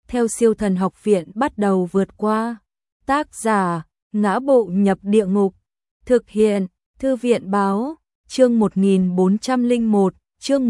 theo Siêu Thần Học Viện bắt đầu vượt qua. Tác giả: Ngã Bộ Nhập Địa Ngục. Thực hiện: Thư viện báo. Chương 1401, chương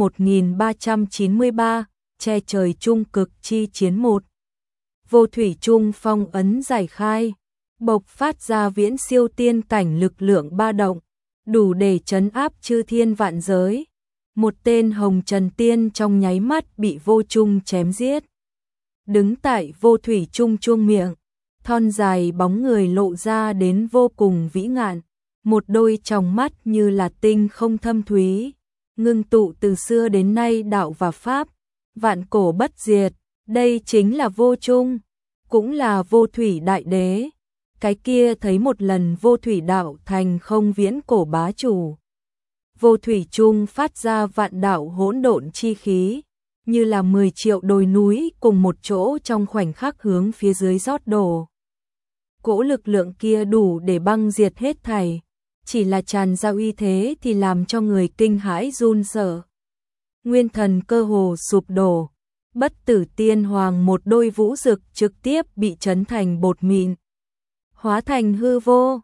1393, che trời trung cực chi chiến 1. Vô thủy trung phong ấn giải khai, bộc phát ra viễn siêu tiên cảnh lực lượng ba động, đủ để trấn áp chư thiên vạn giới. Một tên hồng trần tiên trong nháy mắt bị vô trung chém giết. Đứng tại vô thủy trung chuông miệng, thon dài bóng người lộ ra đến vô cùng vĩ ngạn, một đôi tròng mắt như là tinh không thâm thúy, ngưng tụ từ xưa đến nay đạo và pháp, vạn cổ bất diệt. Đây chính là vô trung, cũng là vô thủy đại đế. Cái kia thấy một lần vô thủy đạo thành không viễn cổ bá chủ. Vô thủy trung phát ra vạn đạo hỗn độn chi khí, như là 10 triệu đồi núi cùng một chỗ trong khoảnh khắc hướng phía dưới rót đổ. Cỗ lực lượng kia đủ để băng diệt hết thảy, chỉ là tràn ra uy thế thì làm cho người kinh hãi run sợ. Nguyên thần cơ hồ sụp đổ, Bất Tử Tiên Hoàng một đôi vũ rực trực tiếp bị chấn thành bột mịn, hóa thành hư vô.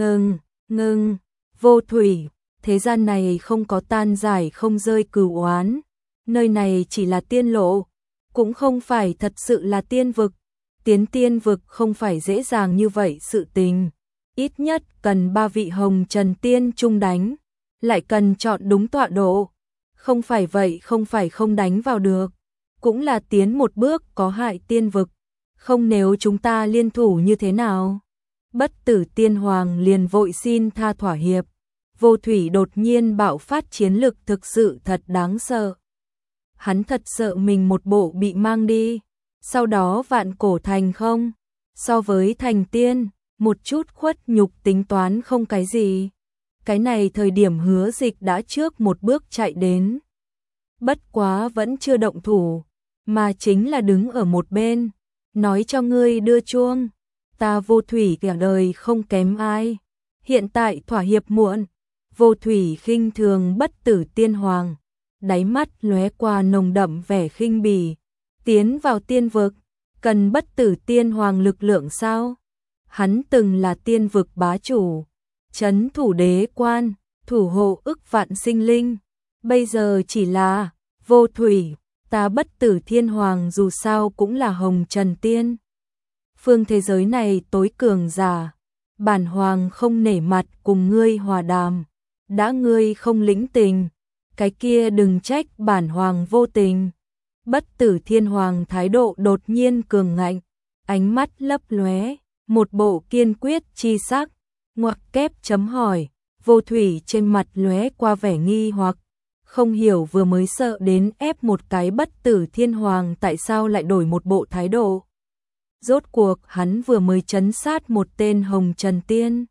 Ngưng, vô thủy, thế gian này không có tan giải không rơi cửu oán, nơi này chỉ là tiên lộ, cũng không phải thật sự là tiên vực. Tiến tiên vực không phải dễ dàng như vậy sự tình, ít nhất cần 3 vị hồng trần tiên chung đánh, lại cần chọn đúng tọa độ, không phải vậy không phải không đánh vào được, cũng là tiến một bước có hại tiên vực, không nếu chúng ta liên thủ như thế nào. Bất Tử Tiên Hoàng liền vội xin tha thỏa hiệp. Vô thủy đột nhiên bạo phát chiến lực thực sự thật đáng sợ. Hắn thật sợ mình một bộ bị mang đi, sau đó vạn cổ thành không. So với thành tiên, một chút khuất nhục tính toán không cái gì. Cái này thời điểm Hứa Dịch đã trước một bước chạy đến. Bất quá vẫn chưa động thủ, mà chính là đứng ở một bên, nói cho ngươi đưa chuông. Ta vô thủy cả đời không kém ai, hiện tại thỏa hiệp muộn. Vô thủy khinh thường Bất Tử Tiên Hoàng, đáy mắt lóe qua nồng đậm vẻ khinh bỉ. Tiến vào tiên vực, cần Bất Tử Tiên Hoàng lực lượng sao? Hắn từng là tiên vực bá chủ, trấn thủ đế quan, thủ hộ ức vạn sinh linh, bây giờ chỉ là vô thủy. Ta Bất Tử Thiên Hoàng dù sao cũng là hồng trần tiên, phương thế giới này tối cường giả, bản hoàng không nể mặt cùng ngươi hòa đàm, đã ngươi không lĩnh tình, cái kia đừng trách bản hoàng vô tình. Bất Tử Thiên Hoàng thái độ đột nhiên cường ngạnh, ánh mắt lấp lóe, một bộ kiên quyết chi sắc. Ngoặc kép chấm hỏi, vô thủy trên mặt lóe qua vẻ nghi hoặc, không hiểu vừa mới sợ đến ép một cái Bất Tử Thiên Hoàng tại sao lại đổi một bộ thái độ. Rốt cuộc hắn vừa mới trấn sát một tên hồng trần tiên.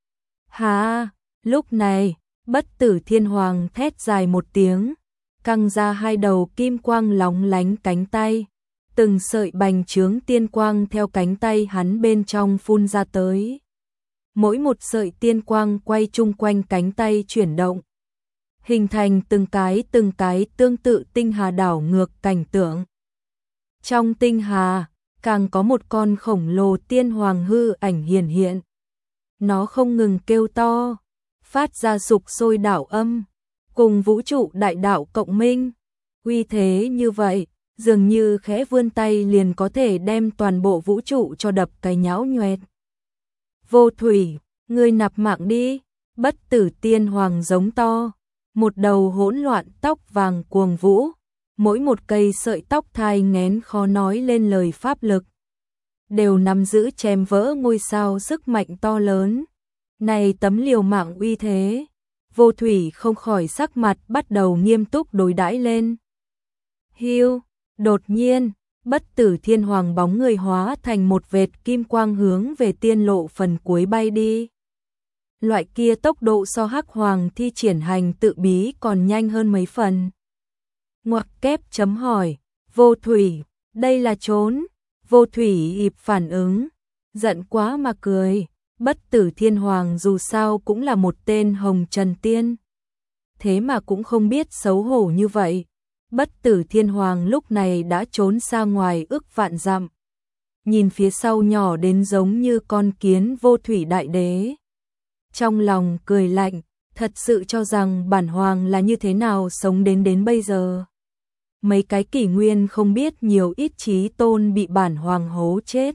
Hà, lúc này, Bất Tử Thiên Hoàng thét dài một tiếng, căng ra hai đầu kim quang lóng lánh cánh tay, từng sợi bành trướng tiên quang theo cánh tay hắn bên trong phun ra tới. Mỗi một sợi tiên quang quay chung quanh cánh tay chuyển động, hình thành từng cái tương tự tinh hà đảo ngược cảnh tượng. Trong tinh hà, càng có một con khổng lồ tiên hoàng hư ảnh hiển hiện. Nó không ngừng kêu to, phát ra sục sôi đảo âm, cùng vũ trụ đại đạo cộng minh. Uy thế như vậy, dường như khẽ vươn tay liền có thể đem toàn bộ vũ trụ cho đập cái nhão nhoẹt. Vô thủy, ngươi nạp mạng đi. Bất Tử Tiên Hoàng giống to, một đầu hỗn loạn tóc vàng cuồng vũ, mỗi một cây sợi tóc thai nghén khó nói lên lời pháp lực, đều nắm giữ chém vỡ ngôi sao sức mạnh to lớn. Này tấm liều mạng uy thế, vô thủy không khỏi sắc mặt bắt đầu nghiêm túc đối đãi lên. Hiu, đột nhiên, Bất Tử Thiên Hoàng bóng người hóa thành một vệt kim quang hướng về tiên lộ phần cuối bay đi. Loại kia tốc độ so Hắc Hoàng thi triển hành tự bí còn nhanh hơn mấy phần. Ngoặc kép chấm hỏi, vô thủy, đây là trốn. Vô thủy kịp phản ứng, giận quá mà cười. Bất Tử Thiên Hoàng dù sao cũng là một tên hồng trần tiên, thế mà cũng không biết xấu hổ như vậy. Bất Tử Thiên Hoàng lúc này đã trốn xa ngoài ức vạn dặm. Nhìn phía sau nhỏ đến giống như con kiến Vô Thủy Đại Đế. Trong lòng cười lạnh, thật sự cho rằng bản hoàng là như thế nào sống đến bây giờ. Mấy cái kỷ nguyên không biết nhiều ít chí tôn bị bản hoàng hố chết.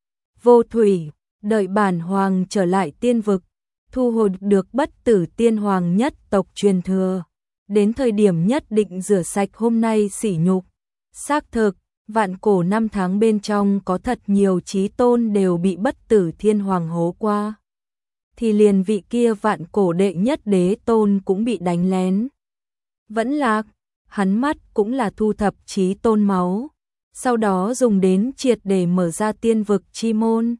Vô Thủy, đợi bản hoàng trở lại tiên vực, thu hồi được Bất Tử Tiên Hoàng nhất tộc truyền thừa. Đến thời điểm nhất định rửa sạch hôm nay sỉ nhục. Xác thực, vạn cổ năm tháng bên trong có thật nhiều chí tôn đều bị Bất Tử Thiên Hoàng hố qua. Thì liền vị kia vạn cổ đệ nhất đế tôn cũng bị đánh lén. Vẫn lạc, hắn mắt cũng là thu thập chí tôn máu. Sau đó dùng đến triệt để mở ra tiên vực chi môn.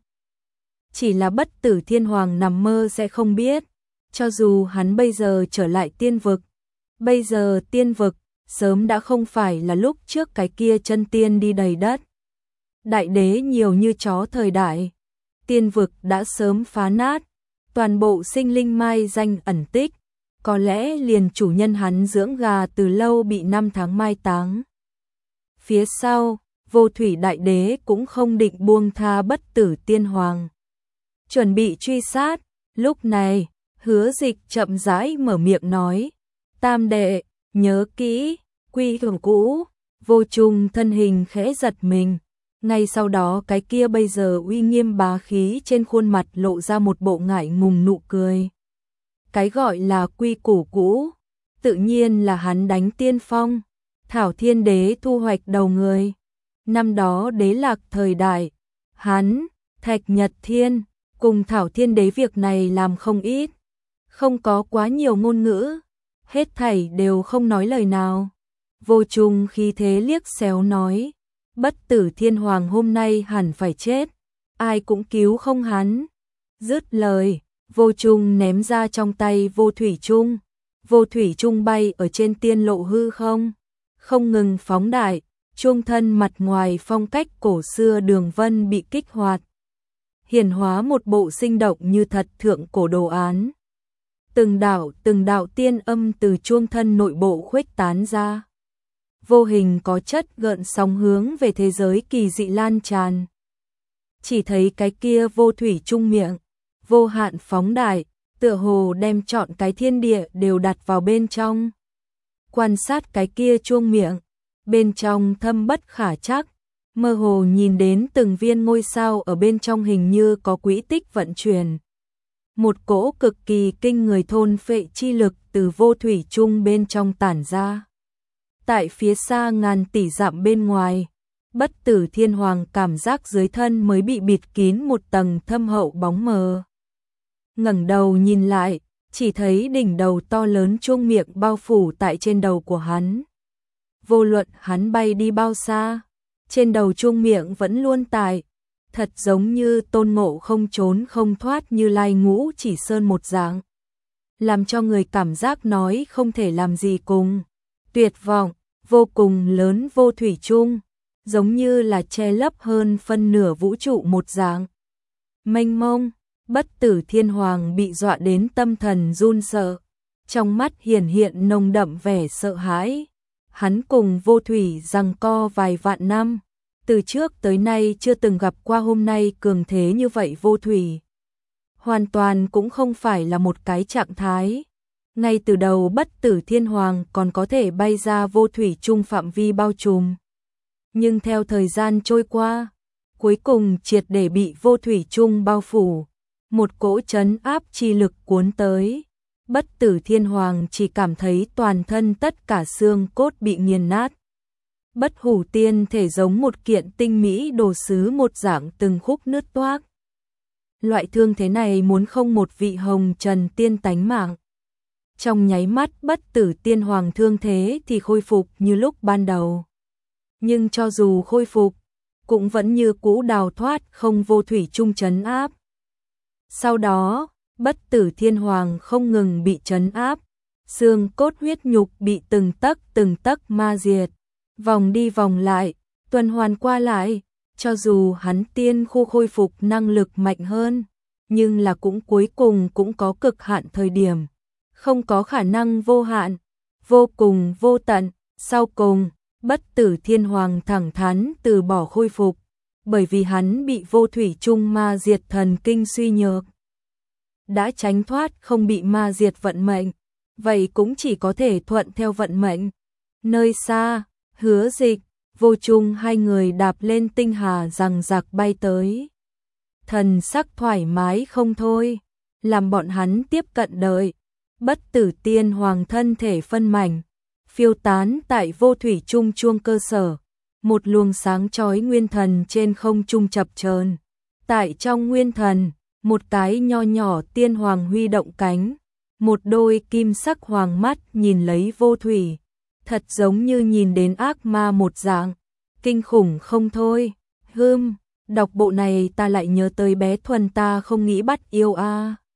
Chỉ là Bất Tử Thiên Hoàng nằm mơ sẽ không biết. Cho dù hắn bây giờ trở lại tiên vực. Bây giờ tiên vực sớm đã không phải là lúc trước cái kia chân tiên đi đầy đất. Đại đế nhiều như chó thời đại. Tiên vực đã sớm phá nát. Toàn bộ sinh linh mai danh ẩn tích. Có lẽ liền chủ nhân hắn dưỡng gà từ lâu bị 5 tháng mai táng. Phía sau, Vô Thủy Đại Đế cũng không định buông tha Bất Tử Tiên Hoàng. Chuẩn bị truy sát, lúc này, Hứa Dịch chậm rãi mở miệng nói. Tam đệ, nhớ kỹ, quy củ cũ. Vô Trùng thân hình khẽ giật mình. Ngay sau đó cái kia bây giờ uy nghiêm bá khí trên khuôn mặt lộ ra một bộ ngại ngùng nụ cười. Cái gọi là quy củ cũ, tự nhiên là hắn đánh tiên phong. Thảo Thiên Đế thu hoạch đầu người. Năm đó đế lạc thời đại, hắn, Thạch Nhật Thiên, cùng Thảo Thiên Đế việc này làm không ít. Không có quá nhiều ngôn ngữ, hết thảy đều không nói lời nào. Vô Trùng khí thế liếc xéo nói, Bất Tử Thiên Hoàng hôm nay hẳn phải chết, ai cũng cứu không hắn. Dứt lời, Vô Trùng ném ra trong tay Vô Thủy Trung. Vô Thủy Trung bay ở trên tiên lộ hư không ngừng phóng đại, chuông thân mặt ngoài phong cách cổ xưa đường vân bị kích hoạt. Hiển hóa một bộ sinh động như thật thượng cổ đồ án. Từng đạo tiên âm từ chuông thân nội bộ khuếch tán ra. Vô hình có chất gợn sóng hướng về thế giới kỳ dị lan tràn. Chỉ thấy cái kia Vô Thủy Trung miệng, vô hạn phóng đại, tựa hồ đem trọn cái thiên địa đều đặt vào bên trong. Quan sát cái kia chuông miệng, bên trong thâm bất khả trắc, mơ hồ nhìn đến từng viên ngôi sao ở bên trong hình như có quỹ tích vận chuyển. Một cỗ cực kỳ kinh người thôn phệ chi lực từ Vô Thủy Trung bên trong tản ra. Tại phía xa ngàn tỷ dặm bên ngoài, Bất Tử Thiên Hoàng cảm giác dưới thân mới bị bịt kín một tầng thâm hậu bóng mờ. Ngẩng đầu nhìn lại, chỉ thấy đỉnh đầu to lớn chuông miệng bao phủ tại trên đầu của hắn. Vô luận hắn bay đi bao xa, trên đầu chuông miệng vẫn luôn tại, thật giống như Tôn Ngộ không trốn không thoát Như Lai Ngũ Chỉ Sơn một dạng. Làm cho người cảm giác nói không thể làm gì cùng. Tuyệt vọng, vô cùng lớn Vô Thủy Trung, giống như là che lấp hơn phân nửa vũ trụ một dạng. Mênh mông, Bất Tử Thiên Hoàng bị dọa đến tâm thần run sợ, trong mắt hiện nồng đậm vẻ sợ hãi. Hắn cùng Vô Thủy giằng co vài vạn năm, từ trước tới nay chưa từng gặp qua hôm nay cường thế như vậy Vô Thủy. Hoàn toàn cũng không phải là một cái trạng thái. Ngay từ đầu Bất Tử Thiên Hoàng còn có thể bay ra Vô Thủy Trung phạm vi bao trùm. Nhưng theo thời gian trôi qua, cuối cùng triệt để bị Vô Thủy Trung bao phủ. Một cỗ trấn áp chi lực cuốn tới. Bất Tử Thiên Hoàng chỉ cảm thấy toàn thân tất cả xương cốt bị nghiền nát. Bất hủ tiên thể giống một kiện tinh mỹ đồ sứ một dạng từng khúc nứt toác. Loại thương thế này muốn không một vị hồng trần tiên tánh mạng. Trong nháy mắt Bất Tử Tiên Hoàng thương thế thì khôi phục như lúc ban đầu. Nhưng cho dù khôi phục, cũng vẫn như cũ đào thoát không Vô Thủy Trung trấn áp. Sau đó, Bất Tử Thiên Hoàng không ngừng bị trấn áp, xương cốt huyết nhục bị từng tấc ma diệt, vòng đi vòng lại, tuần hoàn qua lại, cho dù hắn tiên khu khôi phục năng lực mạnh hơn, nhưng là cũng cuối cùng cũng có cực hạn thời điểm, không có khả năng vô hạn, vô cùng vô tận, Sau cùng, Bất Tử Thiên Hoàng thẳng thắn từ bỏ khôi phục, bởi vì hắn bị vô thủy chung ma diệt thần kinh suy nhược. Đã tránh thoát không bị ma diệt vận mệnh, vậy cũng chỉ có thể thuận theo vận mệnh. Nơi xa, Hứa Dịch, Vô Chung hai người đạp lên tinh hà rằng giặc bay tới. Thần sắc thoải mái không thôi, làm bọn hắn tiếp cận đợi. Bất Tử Tiên Hoàng thân thể phân mảnh, phiêu tán tại vô thủy trung chuông cơ sở. Một luồng sáng chói nguyên thần trên không trung chập chờn. Tại trong nguyên thần, một cái nho nhỏ tiên hoàng huy động cánh, một đôi kim sắc hoàng mắt nhìn lấy vô thủy, thật giống như nhìn đến ác ma một dạng, kinh khủng không thôi. Đọc bộ này ta lại nhớ tới bé Thuần ta không nghĩ bắt yêu a.